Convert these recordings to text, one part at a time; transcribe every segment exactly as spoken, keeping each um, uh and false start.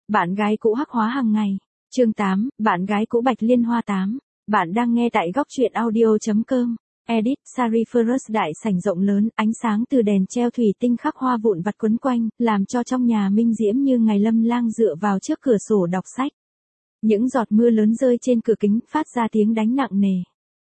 Bạn gái cũ hắc hóa hàng ngày. Chương tám, bạn gái cũ Bạch Liên Hoa tám. Bạn đang nghe tại góc truyện audio chấm com. Edit, Sariferus đại sảnh rộng lớn, ánh sáng từ đèn treo thủy tinh khắc hoa vụn vặt quấn quanh, làm cho trong nhà minh diễm như ngày Lâm Lang dựa vào trước cửa sổ đọc sách. Những giọt mưa lớn rơi trên cửa kính, phát ra tiếng đánh nặng nề.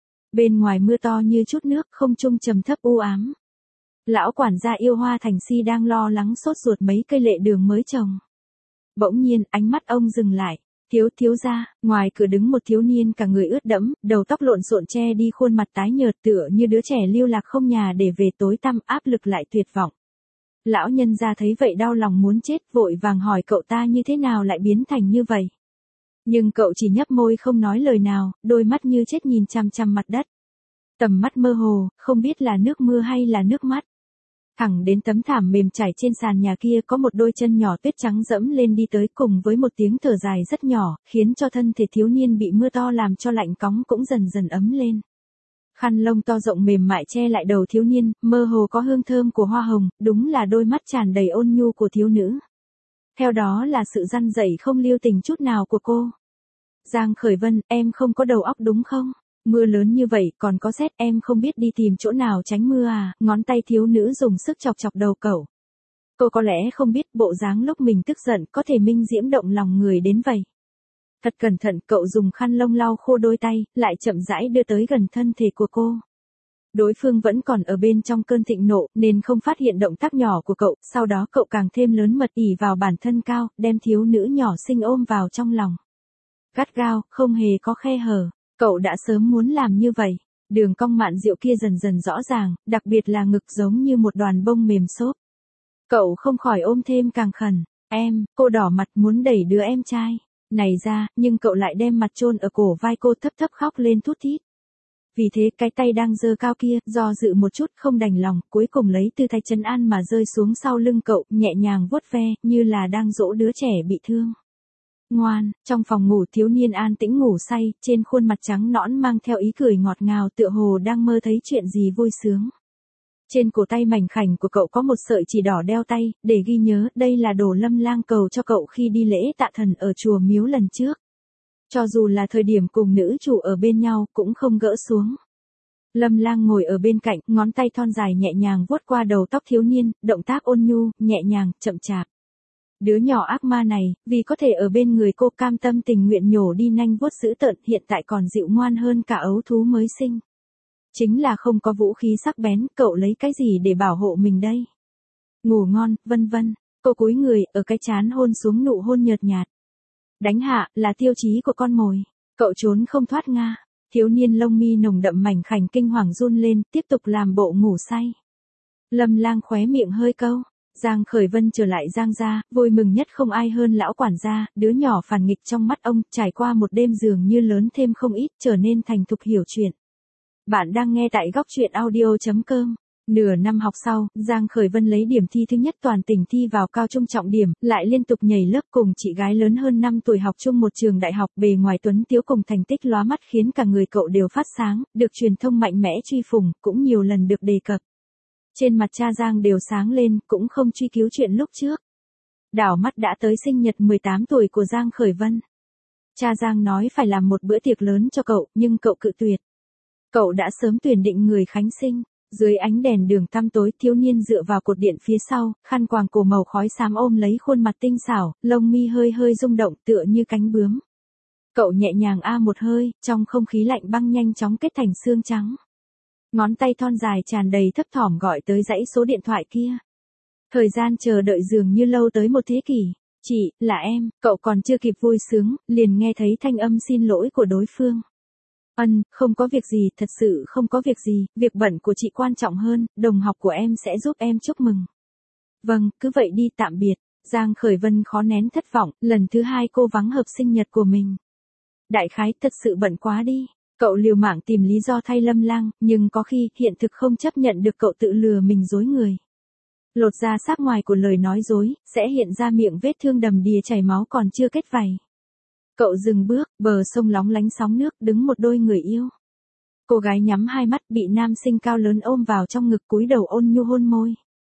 Bên ngoài mưa to như chút nước, không trung trầm thấp u ám. Lão quản gia yêu Hoa Thành Si đang lo lắng sốt ruột mấy cây lệ đường mới trồng. Bỗng nhiên, ánh mắt ông dừng lại. Thiếu thiếu gia, ngoài cửa đứng một thiếu niên cả người ướt đẫm, đầu tóc lộn xộn che đi khuôn mặt tái nhợt tựa như đứa trẻ lưu lạc không nhà để về, tối tăm áp lực lại tuyệt vọng. Lão nhân gia thấy vậy đau lòng muốn chết, vội vàng hỏi cậu ta như thế nào lại biến thành như vậy. Nhưng cậu chỉ nhấp môi không nói lời nào, đôi mắt như chết nhìn chằm chằm mặt đất. Tầm mắt mơ hồ, không biết là nước mưa hay là nước mắt. Thẳng đến tấm thảm mềm trải trên sàn nhà kia có một đôi chân nhỏ tuyết trắng dẫm lên đi tới, cùng với một tiếng thở dài rất nhỏ, khiến cho thân thể thiếu niên bị mưa to làm cho lạnh cóng cũng dần dần ấm lên. Khăn lông to rộng mềm mại che lại đầu thiếu niên, mơ hồ có hương thơm của hoa hồng, đúng là đôi mắt tràn đầy ôn nhu của thiếu nữ. Theo đó là sự răn dạy không lưu tình chút nào của cô. Giang Khởi Vân, em không có đầu óc đúng không? Mưa lớn như vậy còn có sét, em không biết đi tìm chỗ nào tránh mưa à? Ngón tay thiếu nữ dùng sức chọc chọc đầu cậu. Cô có lẽ không biết bộ dáng lúc mình tức giận có thể minh diễm động lòng người đến vậy. Thật cẩn thận, cậu dùng khăn lông lau khô đôi tay, lại chậm rãi đưa tới gần thân thể của cô. Đối phương vẫn còn ở bên trong cơn thịnh nộ nên không phát hiện động tác nhỏ của cậu, sau đó cậu càng thêm lớn mật ỷ vào bản thân cao, đem thiếu nữ nhỏ xinh ôm vào trong lòng. Gắt gao, không hề có khe hở. Cậu đã sớm muốn làm như vậy. Đường cong mạn diệu kia dần dần rõ ràng, đặc biệt là ngực giống như một đoàn bông mềm xốp. Cậu không khỏi ôm thêm càng khẩn. Em, cô đỏ mặt muốn đẩy đứa em trai này ra, nhưng cậu lại đem mặt chôn ở cổ vai cô, thấp thấp khóc lên thút thít. Vì thế cái tay đang giơ cao kia, do dự một chút không đành lòng, cuối cùng lấy tư thái trấn an mà rơi xuống sau lưng cậu, nhẹ nhàng vuốt ve, như là đang dỗ đứa trẻ bị thương. Ngoan, trong phòng ngủ thiếu niên an tĩnh ngủ say, trên khuôn mặt trắng nõn mang theo ý cười ngọt ngào tựa hồ đang mơ thấy chuyện gì vui sướng. Trên cổ tay mảnh khảnh của cậu có một sợi chỉ đỏ đeo tay, để ghi nhớ đây là đồ Lâm Lang cầu cho cậu khi đi lễ tạ thần ở chùa miếu lần trước. Cho dù là thời điểm cùng nữ chủ ở bên nhau cũng không gỡ xuống. Lâm Lang ngồi ở bên cạnh, ngón tay thon dài nhẹ nhàng vuốt qua đầu tóc thiếu niên, động tác ôn nhu, nhẹ nhàng, chậm chạp. Đứa nhỏ ác ma này, vì có thể ở bên người cô cam tâm tình nguyện nhổ đi nanh vuốt dữ tợn, hiện tại còn dịu ngoan hơn cả ấu thú mới sinh. Chính là không có vũ khí sắc bén, cậu lấy cái gì để bảo hộ mình đây? Ngủ ngon, vân vân. Cô cúi người, ở cái trán hôn xuống nụ hôn nhợt nhạt. Đánh hạ, là tiêu chí của con mồi. Cậu trốn không thoát nga. Thiếu niên lông mi nồng đậm mảnh khảnh kinh hoàng run lên, tiếp tục làm bộ ngủ say. Lâm Lang khóe miệng hơi câu. Giang Khởi Vân trở lại Giang gia, vui mừng nhất không ai hơn lão quản gia, đứa nhỏ phản nghịch trong mắt ông, trải qua một đêm dường như lớn thêm không ít, trở nên thành thục hiểu chuyện. Bạn đang nghe tại góc truyện audio chấm com. Nửa năm học sau, Giang Khởi Vân lấy điểm thi thứ nhất toàn tỉnh thi vào cao trung trọng điểm, lại liên tục nhảy lớp cùng chị gái lớn hơn năm tuổi học chung một trường đại học, bề ngoài tuấn tiếu cùng thành tích lóa mắt khiến cả người cậu đều phát sáng, được truyền thông mạnh mẽ truy phủng, cũng nhiều lần được đề cập. Trên mặt cha Giang đều sáng lên, cũng không truy cứu chuyện lúc trước. Đảo mắt đã tới sinh nhật mười tám tuổi của Giang Khởi Vân. Cha Giang nói phải làm một bữa tiệc lớn cho cậu, nhưng cậu cự tuyệt. Cậu đã sớm tuyển định người khánh sinh. Dưới ánh đèn đường tăm tối, thiếu niên dựa vào cột điện phía sau, khăn quàng cổ màu khói xám ôm lấy khuôn mặt tinh xảo, lông mi hơi hơi rung động tựa như cánh bướm. Cậu nhẹ nhàng a một hơi, trong không khí lạnh băng nhanh chóng kết thành xương trắng. Ngón tay thon dài tràn đầy thấp thỏm gọi tới dãy số điện thoại kia. Thời gian chờ đợi dường như lâu tới một thế kỷ. Chị, là em, cậu còn chưa kịp vui sướng, liền nghe thấy thanh âm xin lỗi của đối phương. Ân, không có việc gì, thật sự không có việc gì, việc bận của chị quan trọng hơn, đồng học của em sẽ giúp em chúc mừng. Vâng, cứ vậy đi, tạm biệt. Giang Khởi Vân khó nén thất vọng, lần thứ hai cô vắng hợp sinh nhật của mình. Đại khái thật sự bận quá đi. Cậu liều mạng tìm lý do thay Lâm Lang, nhưng có khi hiện thực không chấp nhận được cậu tự lừa mình dối người. Lột ra xác ngoài của lời nói dối, sẽ hiện ra miệng vết thương đầm đìa chảy máu còn chưa kết vảy. Cậu dừng bước, bờ sông lóng lánh sóng nước, đứng một đôi người yêu. Cô gái nhắm hai mắt, bị nam sinh cao lớn ôm vào trong ngực, cúi đầu ôn nhu hôn môi.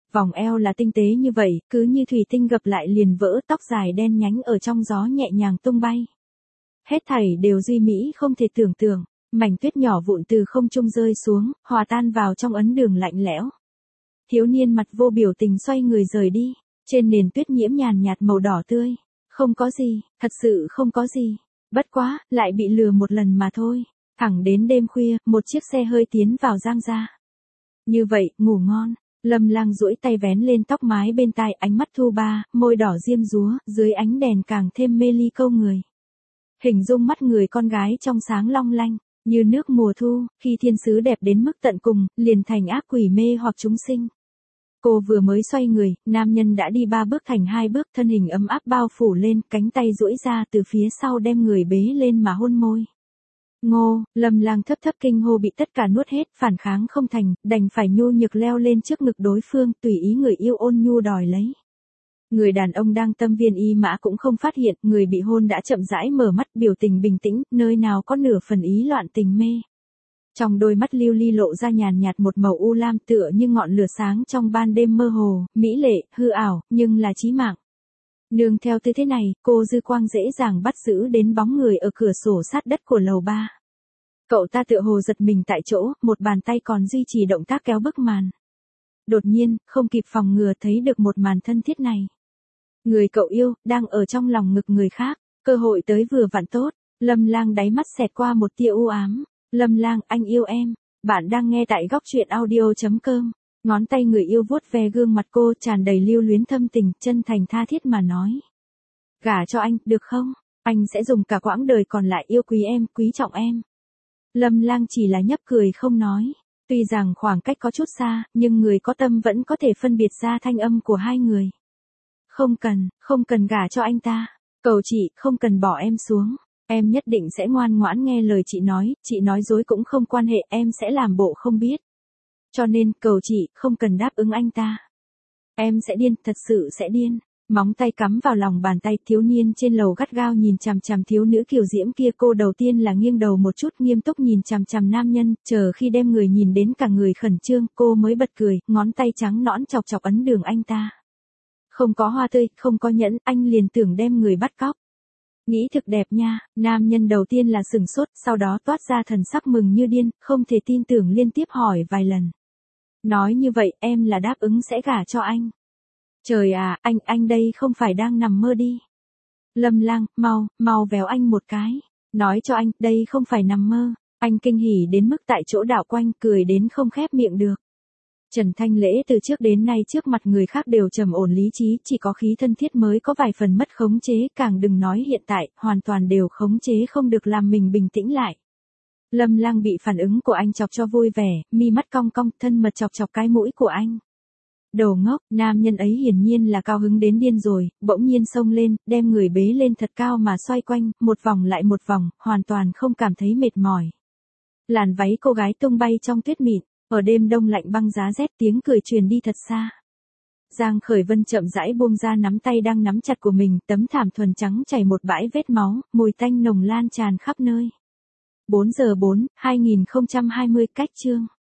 Vòng eo là tinh tế như vậy, cứ như thủy tinh gập lại liền vỡ, tóc dài đen nhánh ở trong gió nhẹ nhàng tung bay. Hết thảy đều duy mỹ không thể tưởng tượng, mảnh tuyết nhỏ vụn từ không trung rơi xuống, hòa tan vào trong ấn đường lạnh lẽo. Thiếu niên mặt vô biểu tình xoay người rời đi, trên nền tuyết nhiễm nhàn nhạt màu đỏ tươi. Không có gì, thật sự không có gì. Bất quá, lại bị lừa một lần mà thôi. Thẳng đến đêm khuya, một chiếc xe hơi tiến vào Giang gia. Như vậy, ngủ ngon. Lâm Lang duỗi tay vén lên tóc mái bên tai, ánh mắt thu ba, môi đỏ diêm dúa, dưới ánh đèn càng thêm mê ly câu người. Hình dung mắt người con gái trong sáng long lanh, như nước mùa thu, khi thiên sứ đẹp đến mức tận cùng, liền thành ác quỷ mê hoặc chúng sinh. Cô vừa mới xoay người, nam nhân đã đi ba bước thành hai bước, thân hình ấm áp bao phủ lên, cánh tay duỗi ra từ phía sau đem người bế lên mà hôn môi. Ngô, Lâm Lang thấp thấp kinh hô bị tất cả nuốt hết, phản kháng không thành, đành phải nhu nhược leo lên trước ngực đối phương, tùy ý người yêu ôn nhu đòi lấy. Người đàn ông đang tâm viên ý mã cũng không phát hiện, người bị hôn đã chậm rãi mở mắt, biểu tình bình tĩnh, nơi nào có nửa phần ý loạn tình mê. Trong đôi mắt lưu ly lộ ra nhàn nhạt một màu u lam tựa như ngọn lửa sáng trong ban đêm mơ hồ, mỹ lệ, hư ảo, nhưng là chí mạng. Nương theo tư thế này, cô dư quang dễ dàng bắt giữ đến bóng người ở cửa sổ sát đất của lầu ba. Cậu ta tựa hồ giật mình tại chỗ, một bàn tay còn duy trì động tác kéo bức màn. Đột nhiên, không kịp phòng ngừa thấy được một màn thân thiết này. Người cậu yêu, đang ở trong lòng ngực người khác, cơ hội tới vừa vặn tốt. Lâm Lang đáy mắt xẹt qua một tia u ám. Lâm Lang, anh yêu em. Bạn đang nghe tại góc truyện audio chấm com. Ngón tay người yêu vuốt ve gương mặt cô, tràn đầy lưu luyến thâm tình, chân thành tha thiết mà nói. Gả cho anh, được không? Anh sẽ dùng cả quãng đời còn lại yêu quý em, quý trọng em. Lâm Lang chỉ là nhấp cười không nói. Tuy rằng khoảng cách có chút xa, nhưng người có tâm vẫn có thể phân biệt ra thanh âm của hai người. Không cần, không cần gả cho anh ta. Cầu chị, không cần bỏ em xuống. Em nhất định sẽ ngoan ngoãn nghe lời chị nói, chị nói dối cũng không quan hệ, em sẽ làm bộ không biết. Cho nên, cầu chị, không cần đáp ứng anh ta. Em sẽ điên, thật sự sẽ điên. Móng tay cắm vào lòng bàn tay, thiếu niên trên lầu gắt gao nhìn chằm chằm thiếu nữ kiều diễm kia, cô đầu tiên là nghiêng đầu một chút, nghiêm túc nhìn chằm chằm nam nhân, chờ khi đem người nhìn đến cả người khẩn trương, cô mới bật cười, ngón tay trắng nõn chọc chọc ấn đường anh ta. Không có hoa tươi, không có nhẫn, anh liền tưởng đem người bắt cóc. Nghĩ thực đẹp nha, nam nhân đầu tiên là sừng sốt, sau đó toát ra thần sắc mừng như điên, không thể tin tưởng liên tiếp hỏi vài lần. Nói như vậy, em là đáp ứng sẽ gả cho anh. Trời à, anh, anh đây không phải đang nằm mơ đi. Lâm Lang, mau, mau véo anh một cái. Nói cho anh, đây không phải nằm mơ. Anh kinh hỉ đến mức tại chỗ đảo quanh, cười đến không khép miệng được. Trần Thanh Lễ từ trước đến nay trước mặt người khác đều trầm ổn lý trí, chỉ có khí thân thiết mới có vài phần mất khống chế, càng đừng nói hiện tại, hoàn toàn đều khống chế không được làm mình bình tĩnh lại. Lâm Lang bị phản ứng của anh chọc cho vui vẻ, mi mắt cong cong, thân mật chọc chọc cái mũi của anh. Đồ ngốc, nam nhân ấy hiển nhiên là cao hứng đến điên rồi, bỗng nhiên xông lên, đem người bế lên thật cao mà xoay quanh, một vòng lại một vòng, hoàn toàn không cảm thấy mệt mỏi. Làn váy cô gái tung bay trong tuyết mịn, ở đêm đông lạnh băng giá rét, tiếng cười truyền đi thật xa. Giang Khởi Vân chậm rãi buông ra nắm tay đang nắm chặt của mình, tấm thảm thuần trắng chảy một bãi vết máu, mùi tanh nồng lan tràn khắp nơi. bốn giờ bốn, hai nghìn không trăm hai mươi cách chương.